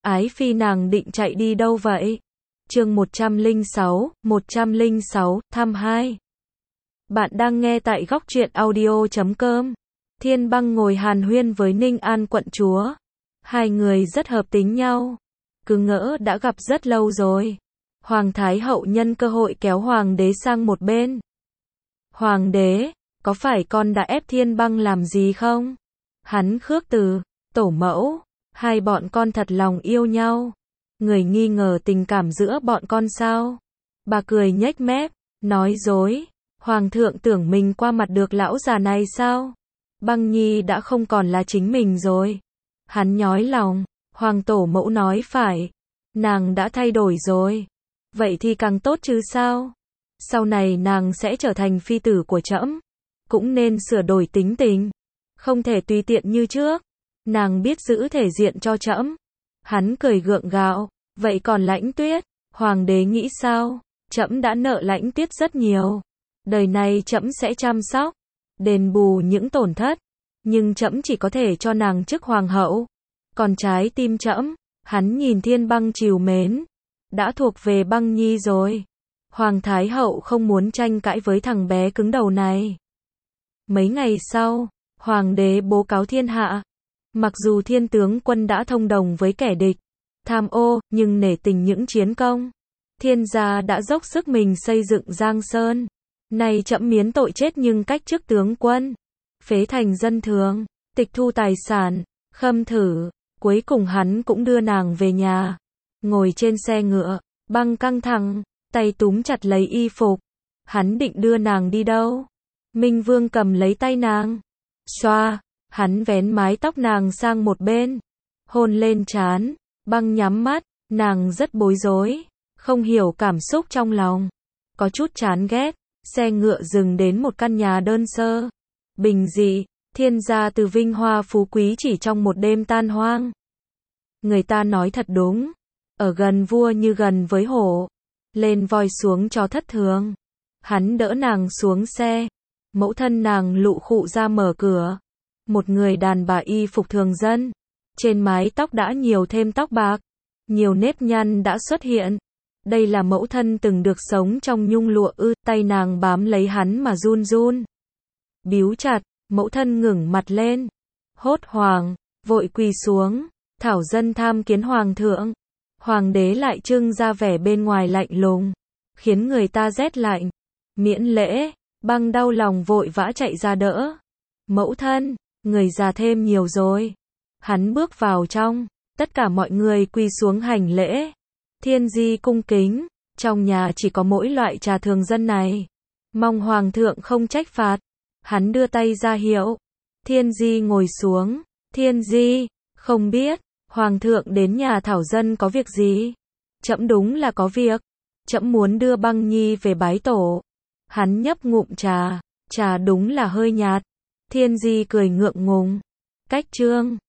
Ái phi nàng định chạy đi đâu vậy? Chương 106, thăm 2. Bạn đang nghe tại góc truyện audio.com. Thiên Băng ngồi hàn huyên với Ninh An quận chúa. Hai người rất hợp tính nhau. Cứ ngỡ đã gặp rất lâu rồi. Hoàng Thái hậu nhân cơ hội kéo Hoàng đế sang một bên. Hoàng đế, có phải con đã ép Thiên Băng làm gì không? Hắn khước từ, tổ mẫu, hai bọn con thật lòng yêu nhau. Người nghi ngờ tình cảm giữa bọn con sao? Bà cười nhếch mép, nói dối. Hoàng thượng tưởng mình qua mặt được lão già này sao? Băng Nhi đã không còn là chính mình rồi. Hắn nhói lòng, Hoàng tổ mẫu nói phải. Nàng đã thay đổi rồi. Vậy thì càng tốt chứ sao? Sau này nàng sẽ trở thành phi tử của trẫm. Cũng nên sửa đổi tính tình. Không thể tùy tiện như trước. Nàng biết giữ thể diện cho trẫm. Hắn cười gượng gạo. Vậy còn Lãnh Tuyết? Hoàng đế nghĩ sao? Trẫm đã nợ Lãnh Tuyết rất nhiều. Đời này trẫm sẽ chăm sóc, đền bù những tổn thất. Nhưng trẫm chỉ có thể cho nàng chức hoàng hậu. Còn trái tim trẫm, hắn nhìn Thiên Băng trìu mến, đã thuộc về Băng Nhi rồi. Hoàng Thái hậu không muốn tranh cãi với thằng bé cứng đầu này. Mấy ngày sau, Hoàng đế bố cáo thiên hạ. Mặc dù Thiên tướng quân đã thông đồng với kẻ địch, tham ô, nhưng nể tình những chiến công, Thiên gia đã dốc sức mình xây dựng Giang Sơn. Nay trẫm miến tội chết nhưng cách chức tướng quân, phế thành dân thường, tịch thu tài sản, khâm thử. Cuối cùng hắn cũng đưa nàng về nhà. Ngồi trên xe ngựa, Băng căng thẳng, tay túm chặt lấy y phục. Hắn định đưa nàng đi đâu? Minh Vương cầm lấy tay nàng. Xoa, hắn vén mái tóc nàng sang một bên, hôn lên trán. Băng nhắm mắt, nàng rất bối rối, không hiểu cảm xúc trong lòng, có chút chán ghét. Xe ngựa dừng đến một căn nhà đơn sơ, bình dị. Thiên gia từ vinh hoa phú quý chỉ trong một đêm tan hoang. Người ta nói thật đúng, ở gần vua như gần với hổ, lên voi xuống chó thất thường. Hắn đỡ nàng xuống xe, mẫu thân nàng lụ khụ ra mở cửa. Một người đàn bà y phục thường dân, trên mái tóc đã nhiều thêm tóc bạc, nhiều nếp nhăn đã xuất hiện. Đây là mẫu thân từng được sống trong nhung lụa ư? Tay nàng bám lấy hắn mà run run, bíu chặt. Mẫu thân ngẩng mặt lên, hốt hoảng, vội quỳ xuống, thảo dân tham kiến hoàng thượng. Hoàng đế lại trưng ra vẻ bên ngoài lạnh lùng, khiến người ta rét lạnh. Miễn lễ. Băng đau lòng vội vã chạy ra đỡ. Mẫu thân, người già thêm nhiều rồi. Hắn bước vào trong, tất cả mọi người quỳ xuống hành lễ. Thiên di cung kính, trong nhà chỉ có mỗi loại trà thường dân này, mong hoàng thượng không trách phạt. Hắn đưa tay ra hiệu. Thiên di ngồi xuống. Thiên di, không biết, hoàng thượng đến nhà thảo dân có việc gì? Trẫm đúng là có việc. Trẫm muốn đưa Băng Nhi về bái tổ. Hắn nhấp ngụm trà, trà đúng là hơi nhạt. Thiên di cười ngượng ngùng. Cách trương,